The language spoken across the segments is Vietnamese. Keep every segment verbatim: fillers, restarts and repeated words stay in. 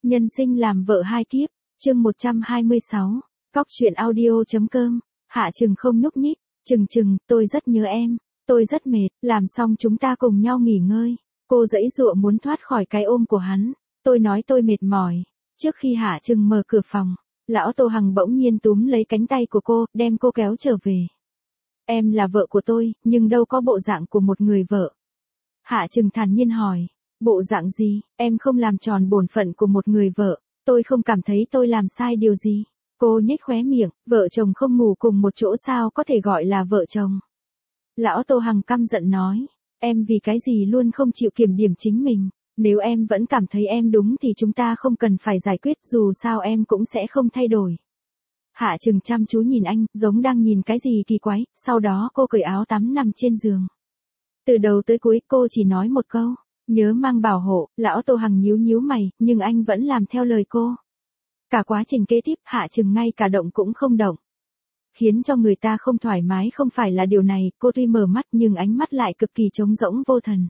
Nhân sinh làm vợ hai kiếp, chương một trăm hai mươi sáu, cóc truyện audio.com, Hạ Trừng không nhúc nhích, Trừng Trừng, tôi rất nhớ em, tôi rất mệt, làm xong chúng ta cùng nhau nghỉ ngơi. Cô giãy giụa muốn thoát khỏi cái ôm của hắn, tôi nói tôi mệt mỏi. Trước khi Hạ Trừng mở cửa phòng, lão Tô Hằng bỗng nhiên túm lấy cánh tay của cô, đem cô kéo trở về. Em là vợ của tôi, nhưng đâu có bộ dạng của một người vợ. Hạ Trừng thản nhiên hỏi, bộ dạng gì, em không làm tròn bổn phận của một người vợ, tôi không cảm thấy tôi làm sai điều gì. Cô nhếch khóe miệng, vợ chồng không ngủ cùng một chỗ sao có thể gọi là vợ chồng. Lão Tô Hằng căm giận nói, em vì cái gì luôn không chịu kiểm điểm chính mình, nếu em vẫn cảm thấy em đúng thì chúng ta không cần phải giải quyết, dù sao em cũng sẽ không thay đổi. Hạ Trừng chăm chú nhìn anh, giống đang nhìn cái gì kỳ quái, sau đó cô cởi áo tắm nằm trên giường. Từ đầu tới cuối cô chỉ nói một câu, nhớ mang bảo hộ. Lão Tô Hằng nhíu nhíu mày, nhưng anh vẫn làm theo lời cô. Cả quá trình kế tiếp Hạ Trừng ngay cả động cũng không động. Khiến cho người ta không thoải mái không phải là điều này, cô tuy mở mắt nhưng ánh mắt lại cực kỳ trống rỗng vô thần.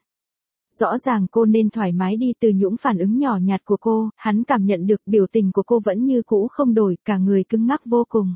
Rõ ràng cô nên thoải mái đi, từ những phản ứng nhỏ nhặt của cô, hắn cảm nhận được biểu tình của cô vẫn như cũ không đổi, cả người cứng ngắc vô cùng.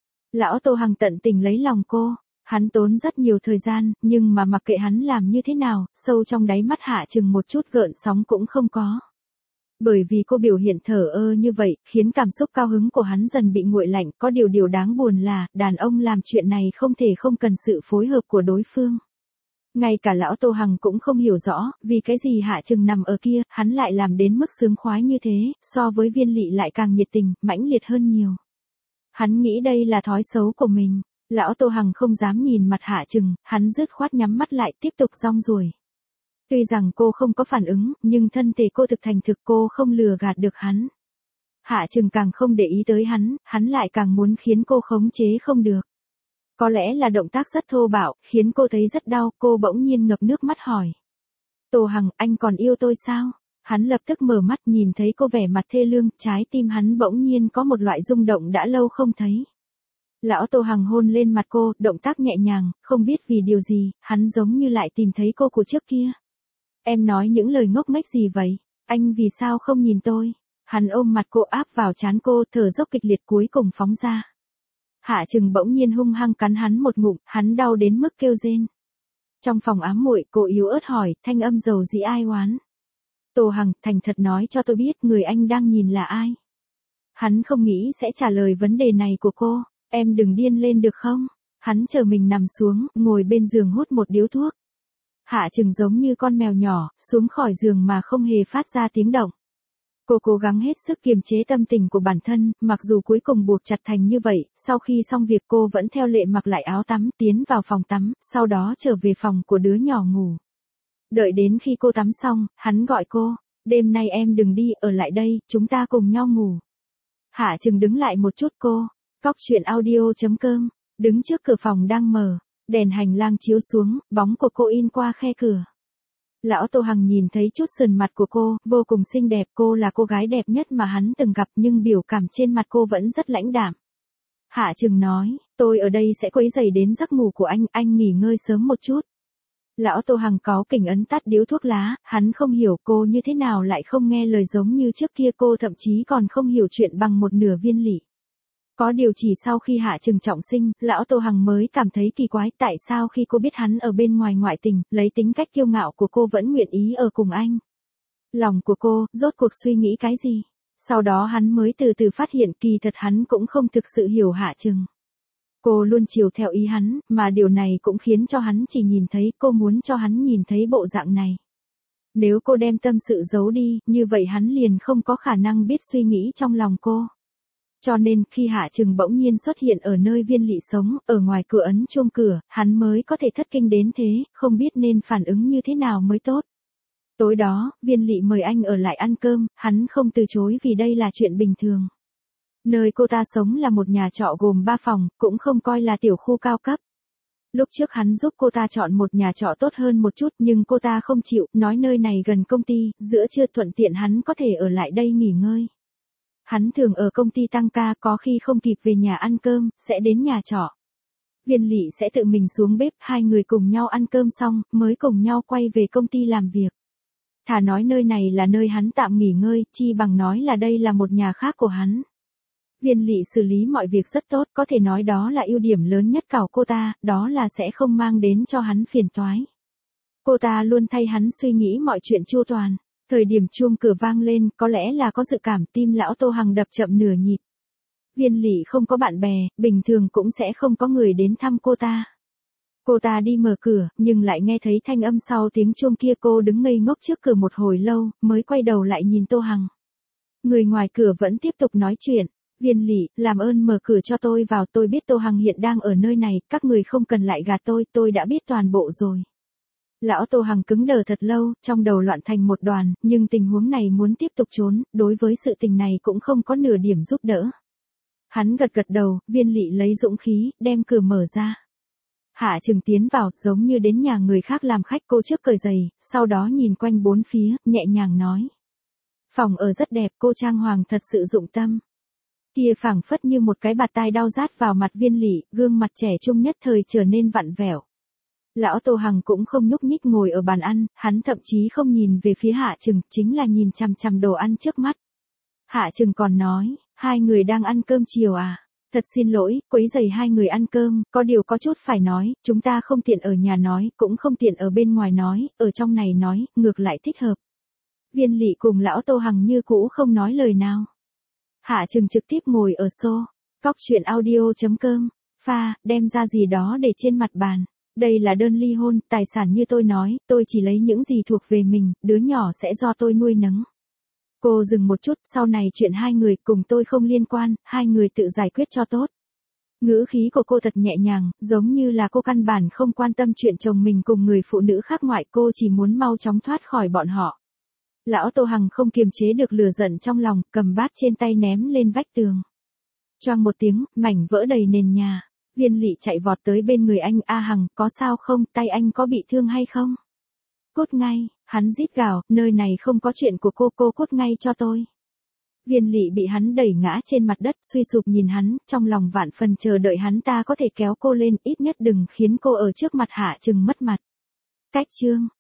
Lão Tô Hằng tận tình lấy lòng cô, hắn tốn rất nhiều thời gian, nhưng mà mặc kệ hắn làm như thế nào, sâu trong đáy mắt Hạ Trừng một chút gợn sóng cũng không có. Bởi vì cô biểu hiện thờ ơ như vậy, khiến cảm xúc cao hứng của hắn dần bị nguội lạnh, có điều điều đáng buồn là, đàn ông làm chuyện này không thể không cần sự phối hợp của đối phương. Ngay cả lão Tô Hằng cũng không hiểu rõ, vì cái gì Hạ Trừng nằm ở kia, hắn lại làm đến mức sướng khoái như thế, so với Viên Lị lại càng nhiệt tình, mãnh liệt hơn nhiều. Hắn nghĩ đây là thói xấu của mình. Lão Tô Hằng không dám nhìn mặt Hạ Trừng, hắn dứt khoát nhắm mắt lại tiếp tục rong ruổi. Tuy rằng cô không có phản ứng, nhưng thân thể cô thực thành thực, cô không lừa gạt được hắn. Hạ Trừng càng không để ý tới hắn, hắn lại càng muốn khiến cô khống chế không được. Có lẽ là động tác rất thô bạo, khiến cô thấy rất đau, cô bỗng nhiên ngập nước mắt hỏi. Tô Hằng, anh còn yêu tôi sao? Hắn lập tức mở mắt nhìn thấy cô vẻ mặt thê lương, trái tim hắn bỗng nhiên có một loại rung động đã lâu không thấy. Lão Tô Hằng hôn lên mặt cô, động tác nhẹ nhàng, không biết vì điều gì, hắn giống như lại tìm thấy cô của trước kia. Em nói những lời ngốc nghếch gì vậy? Anh vì sao không nhìn tôi? Hắn ôm mặt cô áp vào trán cô, thở dốc kịch liệt cuối cùng phóng ra. Hạ Trừng bỗng nhiên hung hăng cắn hắn một ngụm, hắn đau đến mức kêu rên. Trong phòng ám muội, cô yếu ớt hỏi, thanh âm dầu dĩ ai oán. Tô Hằng, thành thật nói cho tôi biết người anh đang nhìn là ai. Hắn không nghĩ sẽ trả lời vấn đề này của cô. Em đừng điên lên được không? Hắn chờ mình nằm xuống, ngồi bên giường hút một điếu thuốc. Hạ Trừng giống như con mèo nhỏ, xuống khỏi giường mà không hề phát ra tiếng động. Cô cố gắng hết sức kiềm chế tâm tình của bản thân, mặc dù cuối cùng buộc chặt thành như vậy, sau khi xong việc cô vẫn theo lệ mặc lại áo tắm, tiến vào phòng tắm, sau đó trở về phòng của đứa nhỏ ngủ. Đợi đến khi cô tắm xong, hắn gọi cô, đêm nay em đừng đi, ở lại đây, chúng ta cùng nhau ngủ. Hạ Trừng đứng lại một chút cô. Cóc truyện audio.com, đứng trước cửa phòng đang mở, đèn hành lang chiếu xuống, bóng của cô in qua khe cửa. Lão Tô Hằng nhìn thấy chút sườn mặt của cô, vô cùng xinh đẹp, cô là cô gái đẹp nhất mà hắn từng gặp nhưng biểu cảm trên mặt cô vẫn rất lãnh đạm. Hạ Trừng nói, tôi ở đây sẽ quấy rầy đến giấc ngủ của anh, anh nghỉ ngơi sớm một chút. Lão Tô Hằng cáu kỉnh ấn tắt điếu thuốc lá, hắn không hiểu cô như thế nào lại không nghe lời giống như trước kia, cô thậm chí còn không hiểu chuyện bằng một nửa Viên Lị. Có điều chỉ sau khi Hạ Trừng trọng sinh, lão Tô Hằng mới cảm thấy kỳ quái, tại sao khi cô biết hắn ở bên ngoài ngoại tình, lấy tính cách kiêu ngạo của cô vẫn nguyện ý ở cùng anh. Lòng của cô, rốt cuộc suy nghĩ cái gì? Sau đó hắn mới từ từ phát hiện kỳ thật hắn cũng không thực sự hiểu Hạ Trừng. Cô luôn chiều theo ý hắn, mà điều này cũng khiến cho hắn chỉ nhìn thấy, cô muốn cho hắn nhìn thấy bộ dạng này. Nếu cô đem tâm sự giấu đi, như vậy hắn liền không có khả năng biết suy nghĩ trong lòng cô. Cho nên, khi Hạ Trừng bỗng nhiên xuất hiện ở nơi Viên Lị sống, ở ngoài cửa ấn chuông cửa, hắn mới có thể thất kinh đến thế, không biết nên phản ứng như thế nào mới tốt. Tối đó, Viên Lị mời anh ở lại ăn cơm, hắn không từ chối vì đây là chuyện bình thường. Nơi cô ta sống là một nhà trọ gồm ba phòng, cũng không coi là tiểu khu cao cấp. Lúc trước hắn giúp cô ta chọn một nhà trọ tốt hơn một chút nhưng cô ta không chịu, nói nơi này gần công ty, giữa trưa thuận tiện hắn có thể ở lại đây nghỉ ngơi. Hắn thường ở công ty tăng ca, có khi không kịp về nhà ăn cơm, sẽ đến nhà trọ. Viên Lị sẽ tự mình xuống bếp, hai người cùng nhau ăn cơm xong, mới cùng nhau quay về công ty làm việc. Thà nói nơi này là nơi hắn tạm nghỉ ngơi, chi bằng nói là đây là một nhà khác của hắn. Viên Lị xử lý mọi việc rất tốt, có thể nói đó là ưu điểm lớn nhất của cô ta, đó là sẽ không mang đến cho hắn phiền toái. Cô ta luôn thay hắn suy nghĩ mọi chuyện chu toàn. Thời điểm chuông cửa vang lên, có lẽ là có dự cảm, tim lão Tô Hằng đập chậm nửa nhịp. Viên Lị không có bạn bè, bình thường cũng sẽ không có người đến thăm cô ta. Cô ta đi mở cửa, nhưng lại nghe thấy thanh âm sau tiếng chuông kia, cô đứng ngây ngốc trước cửa một hồi lâu, mới quay đầu lại nhìn Tô Hằng. Người ngoài cửa vẫn tiếp tục nói chuyện. Viên Lị, làm ơn mở cửa cho tôi vào, tôi biết Tô Hằng hiện đang ở nơi này, các người không cần lại gạt tôi, tôi đã biết toàn bộ rồi. Lão Tô Hằng cứng đờ thật lâu, trong đầu loạn thành một đoàn, nhưng tình huống này muốn tiếp tục trốn, đối với sự tình này cũng không có nửa điểm giúp đỡ. Hắn gật gật đầu, Viên Lị lấy dũng khí, đem cửa mở ra. Hạ Trừng tiến vào, giống như đến nhà người khác làm khách, cô trước cởi giày, sau đó nhìn quanh bốn phía, nhẹ nhàng nói. Phòng ở rất đẹp, cô trang hoàng thật sự dụng tâm. Kia phảng phất như một cái bạt tai đau rát vào mặt Viên Lị, gương mặt trẻ trung nhất thời trở nên vặn vẹo. Lão Tô Hằng cũng không nhúc nhích ngồi ở bàn ăn, hắn thậm chí không nhìn về phía Hạ Trừng, chính là nhìn chằm chằm đồ ăn trước mắt. Hạ Trừng còn nói, hai người đang ăn cơm chiều à? Thật xin lỗi, quấy rầy hai người ăn cơm, có điều có chút phải nói, chúng ta không tiện ở nhà nói, cũng không tiện ở bên ngoài nói, ở trong này nói, ngược lại thích hợp. Viên Lị cùng lão Tô Hằng như cũ không nói lời nào. Hạ Trừng trực tiếp ngồi ở xô, cóc chuyện audio chấm com, pha, đem ra gì đó để trên mặt bàn. Đây là đơn ly hôn, tài sản như tôi nói, tôi chỉ lấy những gì thuộc về mình, đứa nhỏ sẽ do tôi nuôi nấng. Cô dừng một chút, sau này chuyện hai người cùng tôi không liên quan, hai người tự giải quyết cho tốt. Ngữ khí của cô thật nhẹ nhàng, giống như là cô căn bản không quan tâm chuyện chồng mình cùng người phụ nữ khác ngoại, cô chỉ muốn mau chóng thoát khỏi bọn họ. Lão Tô Hằng không kiềm chế được lửa giận trong lòng, cầm bát trên tay ném lên vách tường. Choang một tiếng, mảnh vỡ đầy nền nhà. Viên Lị chạy vọt tới bên người anh, A Hằng, có sao không, tay anh có bị thương hay không? Cút ngay, hắn rít gào, nơi này không có chuyện của cô, cô cút ngay cho tôi. Viên Lị bị hắn đẩy ngã trên mặt đất, suy sụp nhìn hắn, trong lòng vạn phần chờ đợi hắn ta có thể kéo cô lên, ít nhất đừng khiến cô ở trước mặt Hạ Trừng mất mặt. Cách chương